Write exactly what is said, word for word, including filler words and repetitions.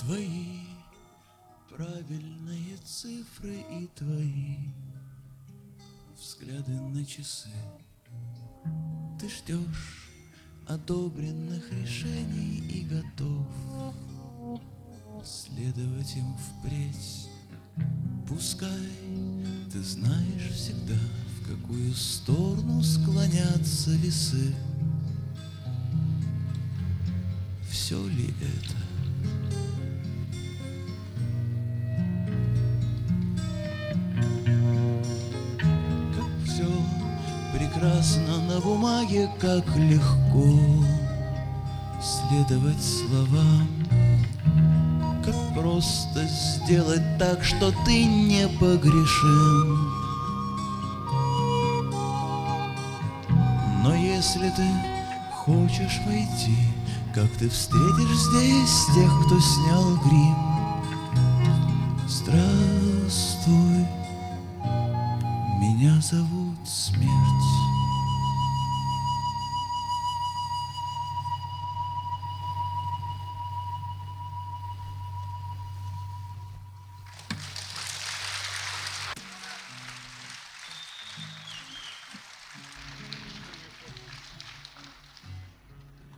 Твои правильные цифры и твои взгляды на часы. Ты ждешь одобренных решений и готов следовать им впредь. Пускай ты знаешь всегда, в какую сторону склонятся весы. Все ли это? Как все прекрасно на бумаге, как легко следовать словам. Как просто сделать так, что ты непогрешим. Но если ты хочешь войти, как ты встретишь здесь тех, кто снял грим? Здравствуй, меня зовут Смерть.